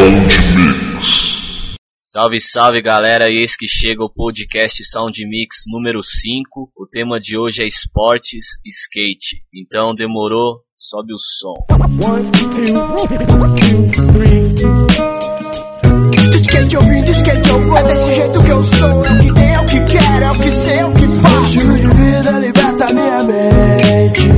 Sound Mix. Salve, salve galera, e eis que chega o podcast Sound Mix número 5. O tema de hoje é esportes, skate. Então demorou, sobe o som. 1, 2, 3. De skate eu vim, de skate eu vou. É desse jeito que eu sou, é o que tem, é o que quero, é o que sei, é o que faço. Estilo de vida liberta minha mente.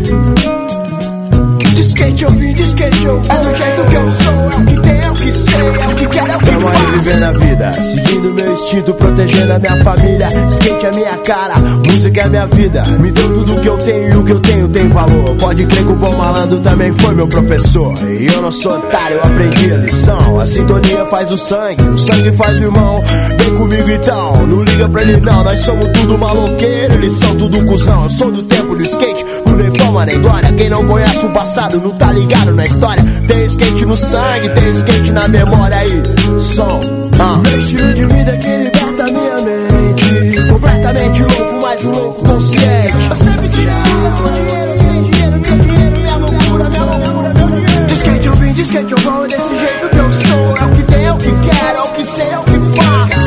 De skate eu vim, de skate eu vou. É do jeito que eu sou, é o que tem, é o que sei, é o que quero, é o que faço. Tamo aí vivendo a vida, seguindo meu instinto, protegendo a minha família. Skate é minha cara, música é minha vida. Me deu tudo que eu tenho e o que eu tenho tem valor. Pode crer que o bom malandro também foi meu professor. E eu não sou otário, eu aprendi a lição. A sintonia faz o sangue faz o irmão. Vem comigo então, não liga pra ele não. Nós somos tudo maloqueiro, eles são tudo cuzão. Eu sou do tempo do skate, não nem fama nem glória. Quem não conhece o passado não tá ligado na história. Tem skate no sangue, tem skate na memória aí. Som, meu estilo de vida que liberta minha mente. Completamente louco, mas um louco consciente. Eu sempre tirei dinheiro, sem dinheiro, meu dinheiro, minha loucura, meu dinheiro. De skate eu vim, de skate eu vou, desse jeito que eu sou. É o que tem, é o que quero, é o que sei, é o que faço.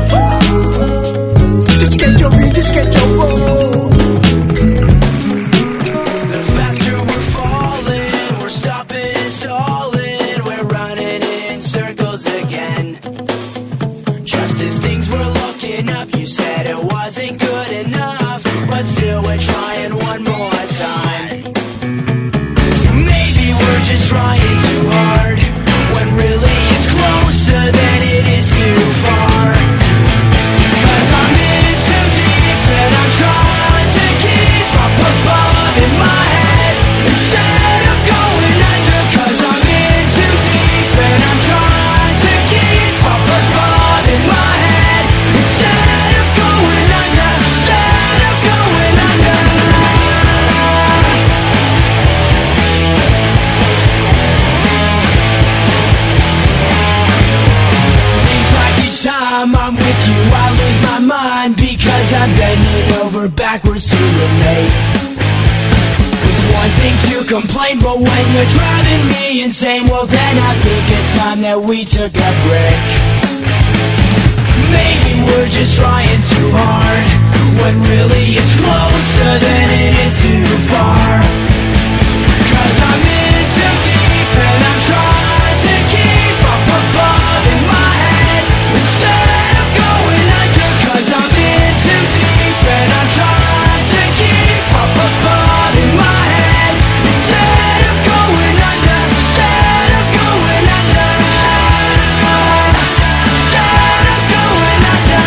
De skate eu vim, de skate eu vou. Trying too hard, when really it's closer than it is too far. 'Cause I'm in too deep and I'm trying to keep up above in my head instead of going under. 'Cause I'm in too deep and I'm trying to keep up above in my head instead of going under, instead of going under. Time I'm with you, I lose my mind because I'm bending over backwards to relate. It's one thing to complain, but when you're driving me insane, well then I think it's time that we took a break. Maybe we're just trying too hard, when really it's closer than it is too far. 'Cause I'm in too deep and I'm trying to keep up above in my head instead of going under. 'Cause I'm in too deep and I'm trying to keep up above in my head instead of going under, instead of going under, instead of going under.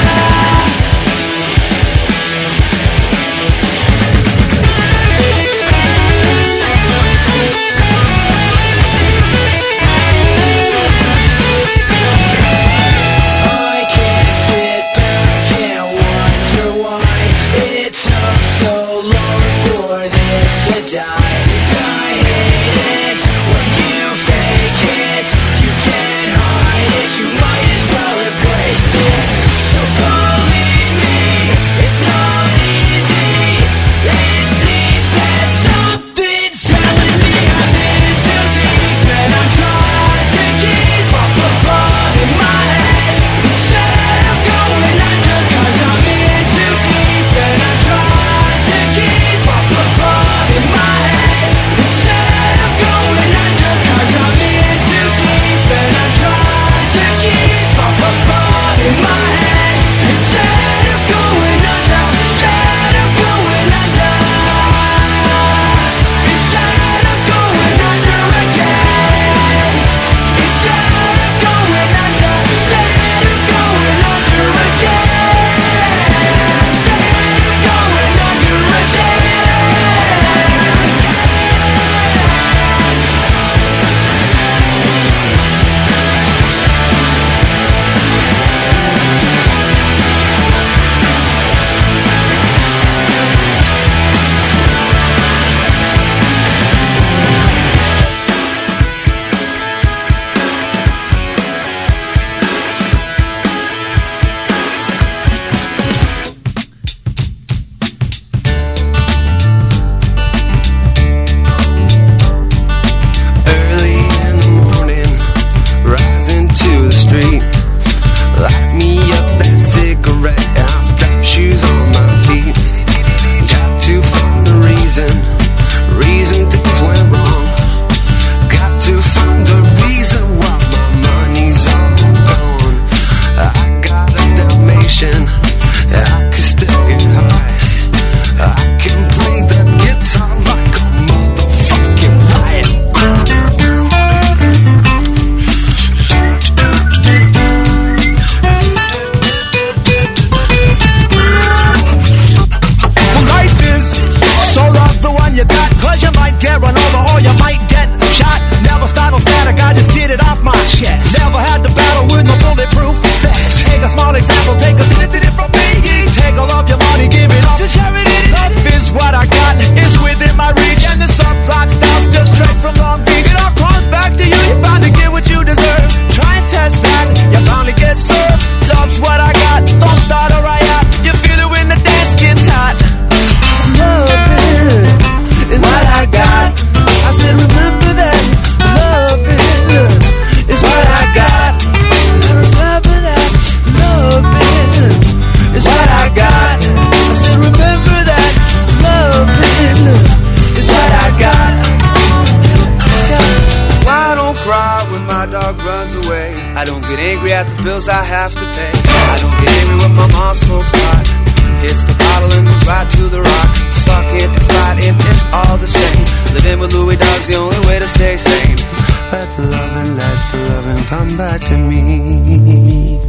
runs away. I don't get angry at the bills I have to pay. I don't get angry when my mom smokes pot, hits the bottle and goes right to the rock. Fucking and fighting, it's all the same. Living with Louis Dog's the only way to stay sane. Let the loving come back to me.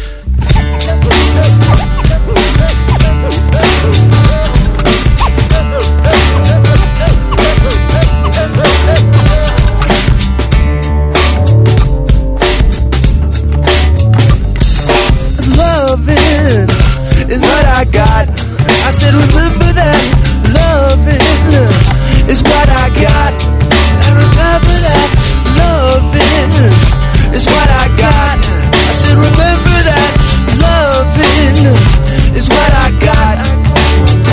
Loving is what I got. I said remember that. Loving is what I got. And remember that. Loving is what I got. I said remember that. Loving is what I got.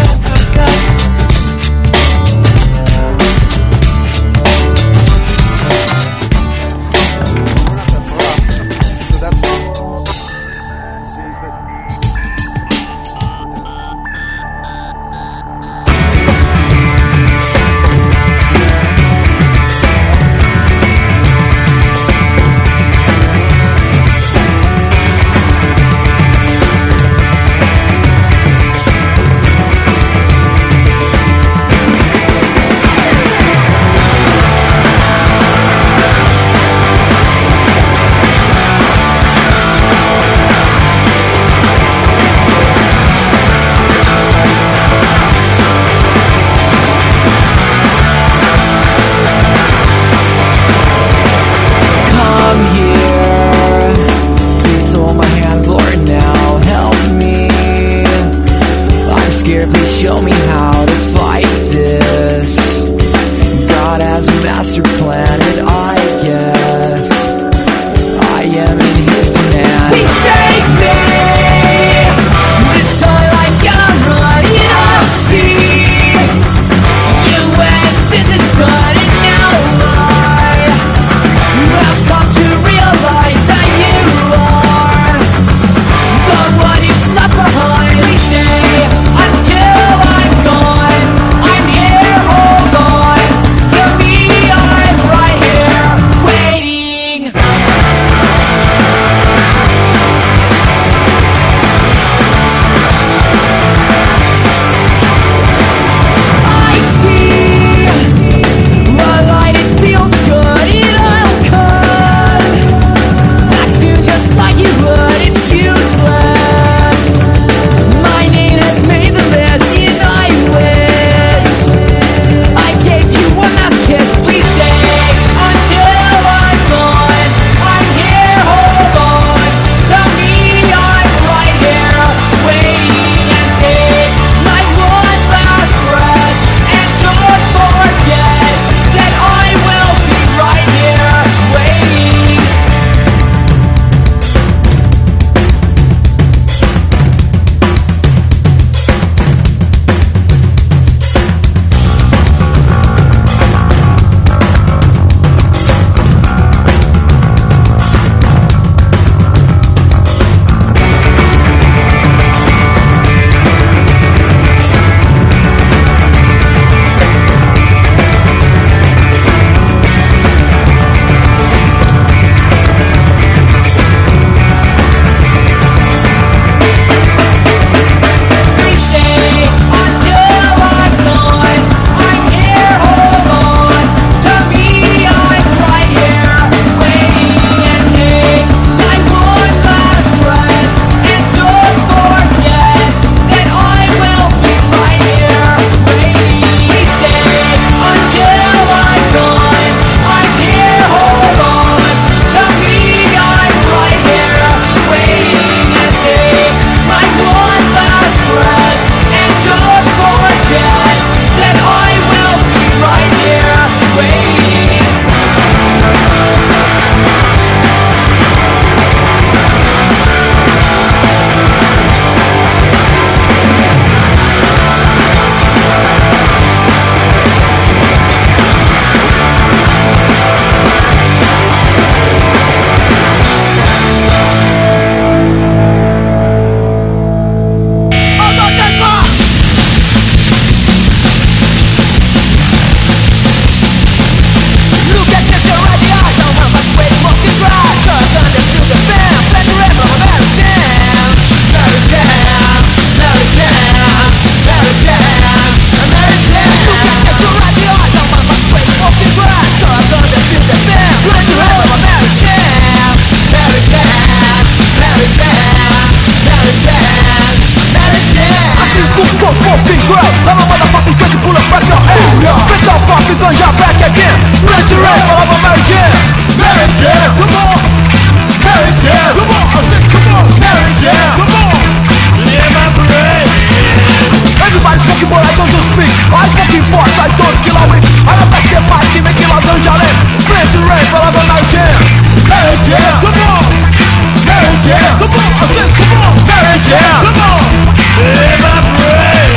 smoking ganja back again. Plenty rain, falava Mary Jane. Mary Jane, come on. Mary Jane, come on. I said come on. Mary Jane, come on. Live my parade. Everybody smoking boy, I don't just speak. I smoking force, I don't kill a week. I'm a best get party, making a ganja land. Plenty rain, falava Mary Jane. Mary Jane, come on. Mary Jane, come on. I said come on. Mary Jane, come on. Live my parade.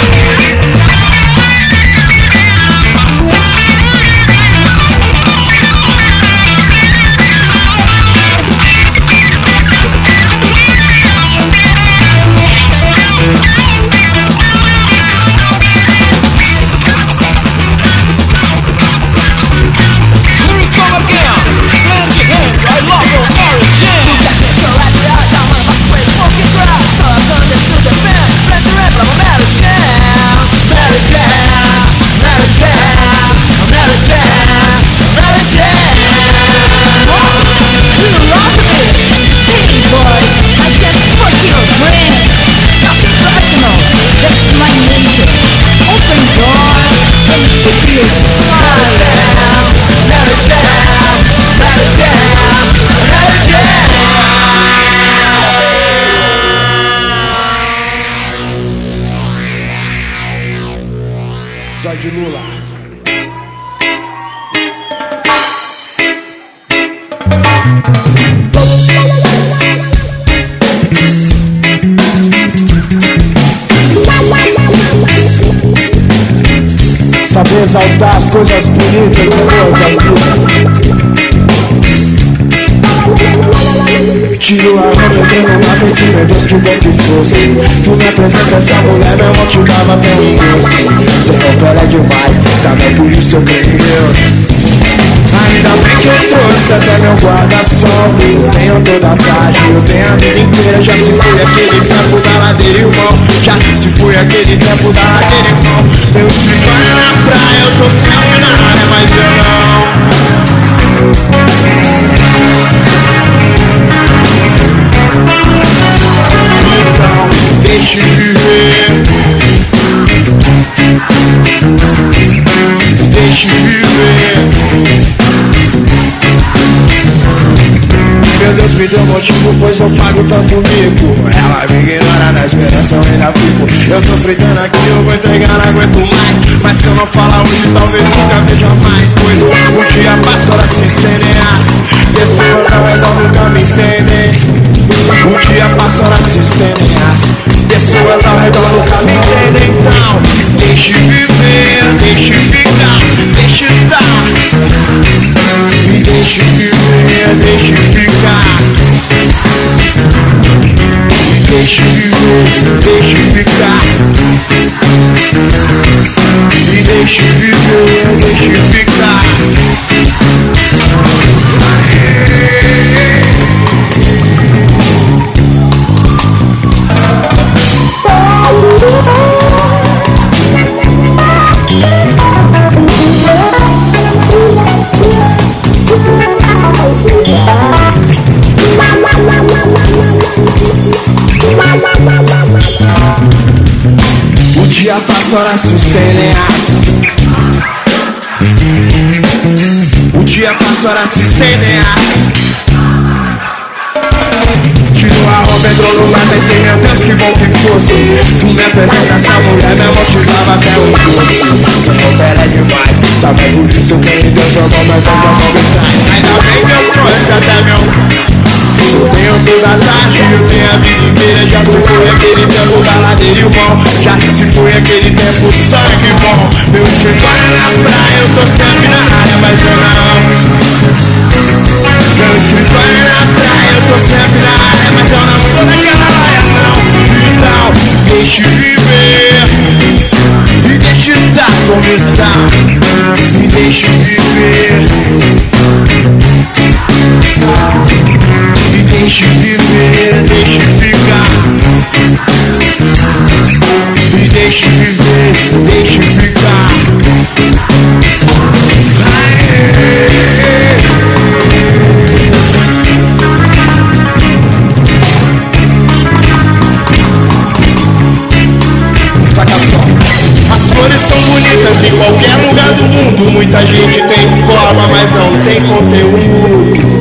De Lula. Saber exaltar as coisas bonitas e boas da vida. Tiro a roupa, entrando lá, pensei, meu Deus, que bom que fosse. Tu me apresenta essa mulher, meu irmão te dava até um doce. Seu corpo é demais, também por isso eu creio em Deus. Ainda bem que eu trouxe até meu guarda-sol. Eu tenho toda a tarde, eu tenho a vida inteira. Já se foi aquele tempo da ladeira, irmão. Já se foi aquele tempo da ladeira, irmão. Meu escritório na praia, eu tô sempre na área, mas eu não. Então, deixe viver. Deixe viver. Meu Deus me deu motivo, pois eu pago tanto mico. Ela me ignora, na esperança eu ainda fico. Eu tô fritando aqui, eu vou entregar, não aguento mais. Mas se eu não falar hoje, talvez nunca veja mais. Pois o dia passa, horas se estendem. As pessoas ao redor nunca me entendem. O dia passa, horas se estendem. As pessoas ao redor nunca me entendem. Então, deixe viver, deixe ficar, deixe estar. Me deixe viver, deixe ficar. Me deixe viver, deixe ficar. Me deixe viver, deixe ficar. O dia passa, horas se estendem. O dia passa, horas se estendem. Tirou a roupa, entrou no mar, pensei, meu Deus, que bom que fosse. Tu me apresenta essa mulher, meu irmão te dava até um doce. Essa roupa é demais, também por isso eu creio em Deus, meu irmão, mas Deus não me traz. Ainda bem que eu trouxe até meu. Eu tenho toda a tarde, eu tenho a vida inteira. Já se foi aquele tempo da ladeira, irmão. Já se foi aquele tempo sangue bom. Meu escritório na praia, eu tô sempre na área, mas eu não. Meu escritório na praia, eu tô sempre na área, mas eu não sou daquela área, não. Então, deixe viver e deixe estar como está. Me deixe viver. Me deixe viver, deixe ficar. Me deixe viver, deixe ficar. Saca só. As flores são bonitas em qualquer lugar do mundo. Muita gente rima, mas não tem conteúdo.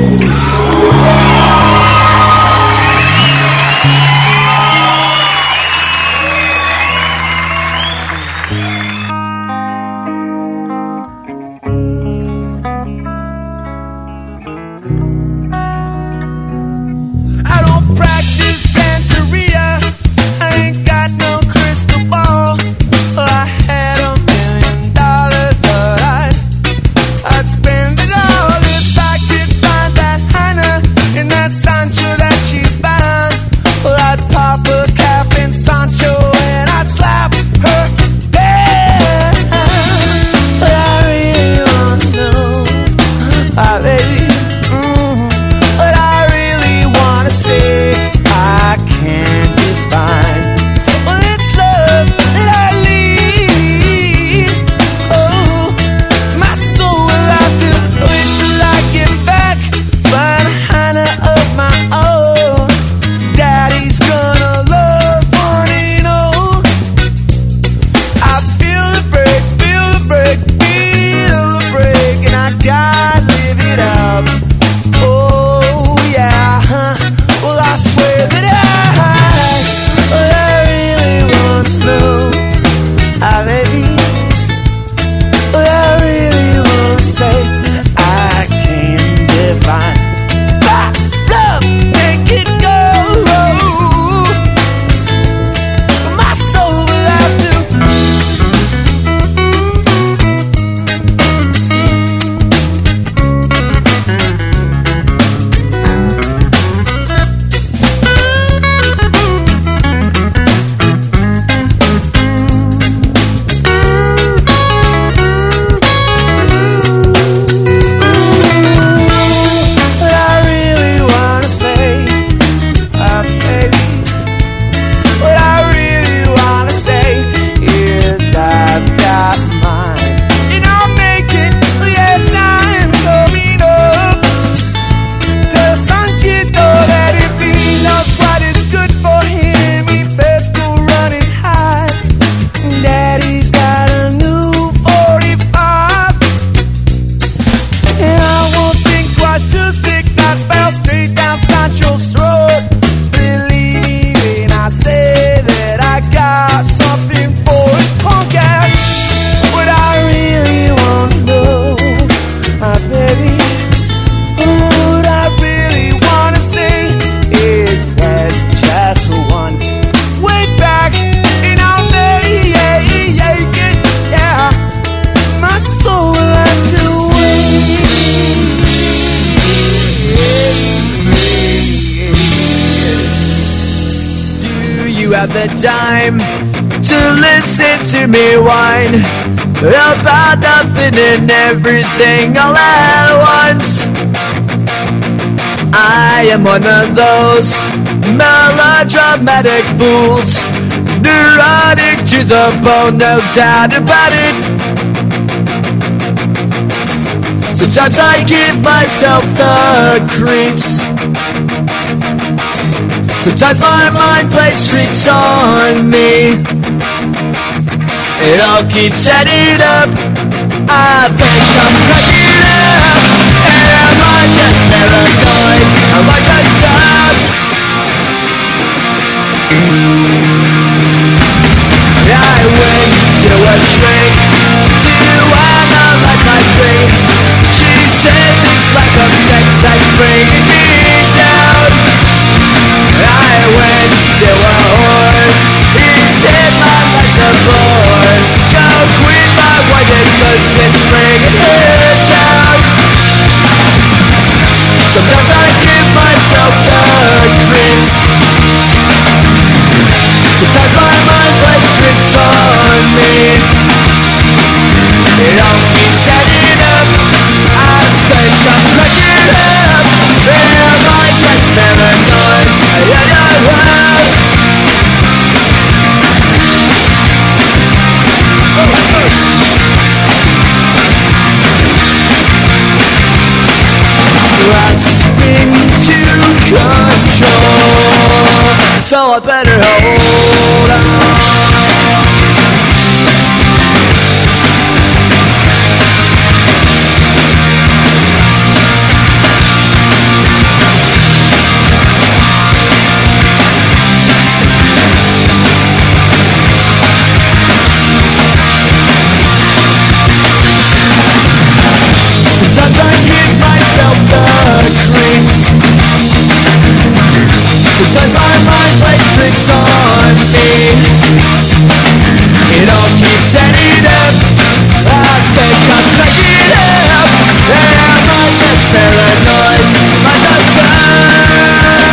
have the time to listen to me whine about nothing and everything all at once. I am one of those melodramatic fools, neurotic to the bone, no doubt about it. Sometimes I give myself the creeps. Sometimes my mind plays tricks on me. It all keeps adding up. I think I'm cracking up. And am I just paranoid? Am I just up? I went to a shrink to analyze my dreams. She says it's like a sex that's bringing me down. I went to a whore. He said my life's a bore. Joke with my wife and cousins, bringing her down. Sometimes I give myself the creeps. Sometimes my mind plays tricks on me. It all keeps adding up. I think I'm cracking up. Am I just paranoid? Grasping to control, so I better hold on. Sometimes my mind plays tricks on me. It all keeps adding up. I think I'm taking it up. Am I just paranoid? My notion.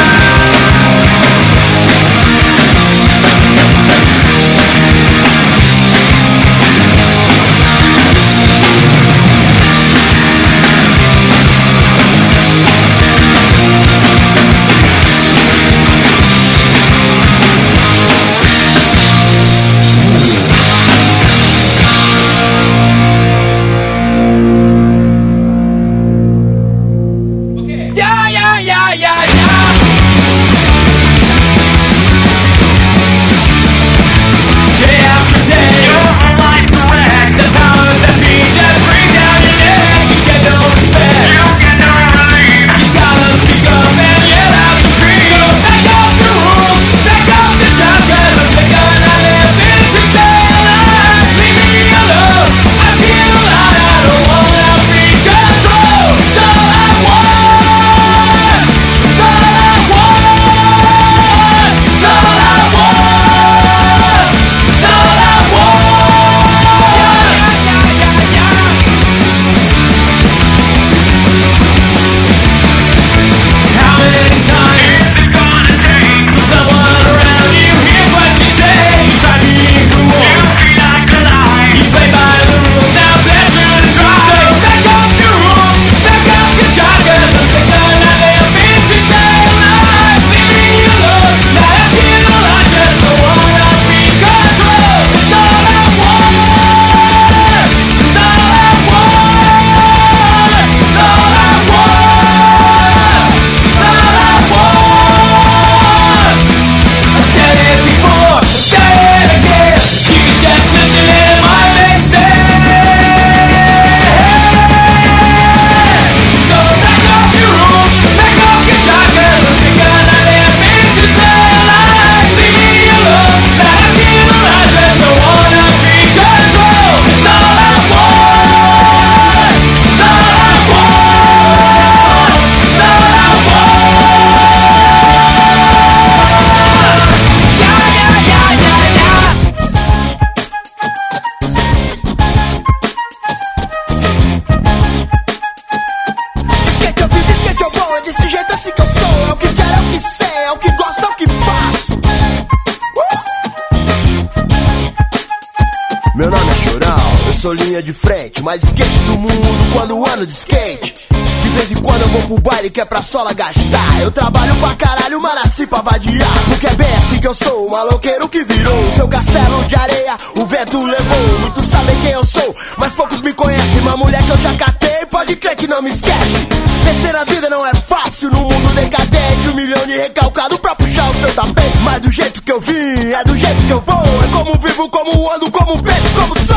Meu nome é Chorão, eu sou linha de frente, mas esqueço do mundo quando ando de skate. De vez em quando eu vou pro baile que é pra sola gastar. Eu trabalho pra caralho, mas nasci pra vadiar. Porque é bem assim que eu sou, o maloqueiro que virou seu castelo de areia, o vento levou. Muitos sabem quem eu sou, mas poucos me conhecem. Uma mulher que eu já catei, pode crer que não me esquece. Vencer na vida não é fácil, no mundo decadente. 1 milhão de recalcado pra puxar o seu tapete. Mas do jeito que eu vim, é do jeito que eu vou. É como vivo, como ando, como penso, como sou.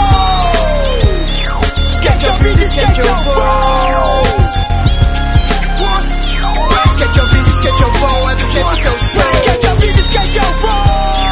Skate eu vim, skate eu vou. Skate eu vim, skate eu vou. É do jeito que eu sou. Skate eu vim, skate eu vou.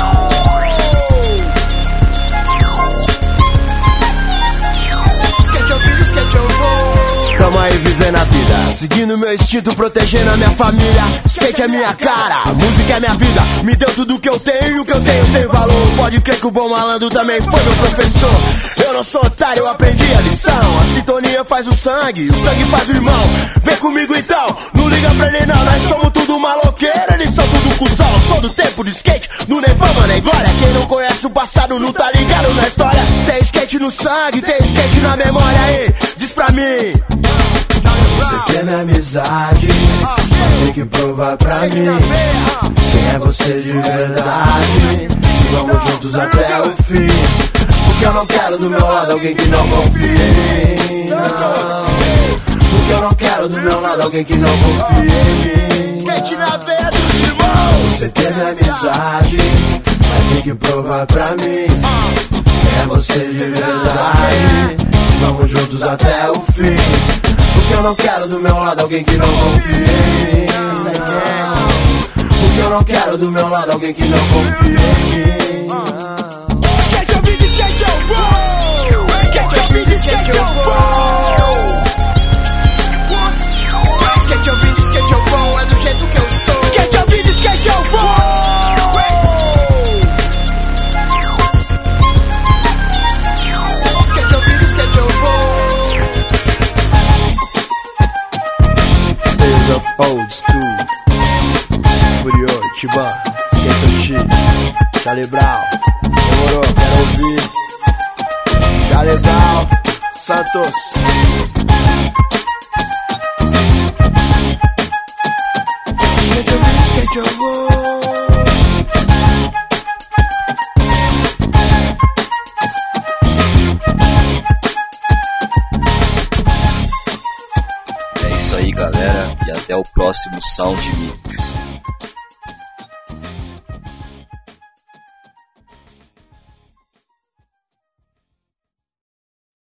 Skate eu vim, skate eu vou. Tamo aí vivendo a vida, seguindo meu instinto, protegendo a minha família. Skate é minha cara, música é minha vida. Me deu tudo que eu tenho, o que eu tenho tem valor. Pode crer que o bom malandro também foi meu professor. Eu não sou otário, eu aprendi a lição. A sintonia faz o sangue faz o irmão. Vem comigo então, não liga pra ele não. Nós somos tudo maloqueiro, eles são tudo cuzão. Eu sou do tempo de skate, do nem fama nem glória. Quem não conhece o passado não tá ligado na história. Tem skate no sangue, tem skate na memória aí. Diz pra mim. Você quer minha amizade, tem que provar pra mim quem é você de verdade. Se vamos juntos até o fim, porque eu não quero do meu lado alguém que não confie em mim, não. Porque eu não quero do meu lado alguém que não confie em mim. Skate na veia dos irmãos. Você quer minha amizade, mas tem que provar pra mim quem é você de verdade. Se vamos juntos até o fim, porque eu não quero do meu lado alguém que não confie em mim, não. Porque eu não quero do meu lado alguém que não confie em mim. Skate eu vim, skate eu vou. Skate eu vim, skate eu vou. Skate eu vim, skate eu vou. É do jeito que eu sou. Skate eu vim, skate eu vou. Tibã, Skate Charlie Brown, demorou, quero ouvir. Charlie Brown, Santos. Skate eu vou. É isso aí, galera, e até o próximo Sound Mix.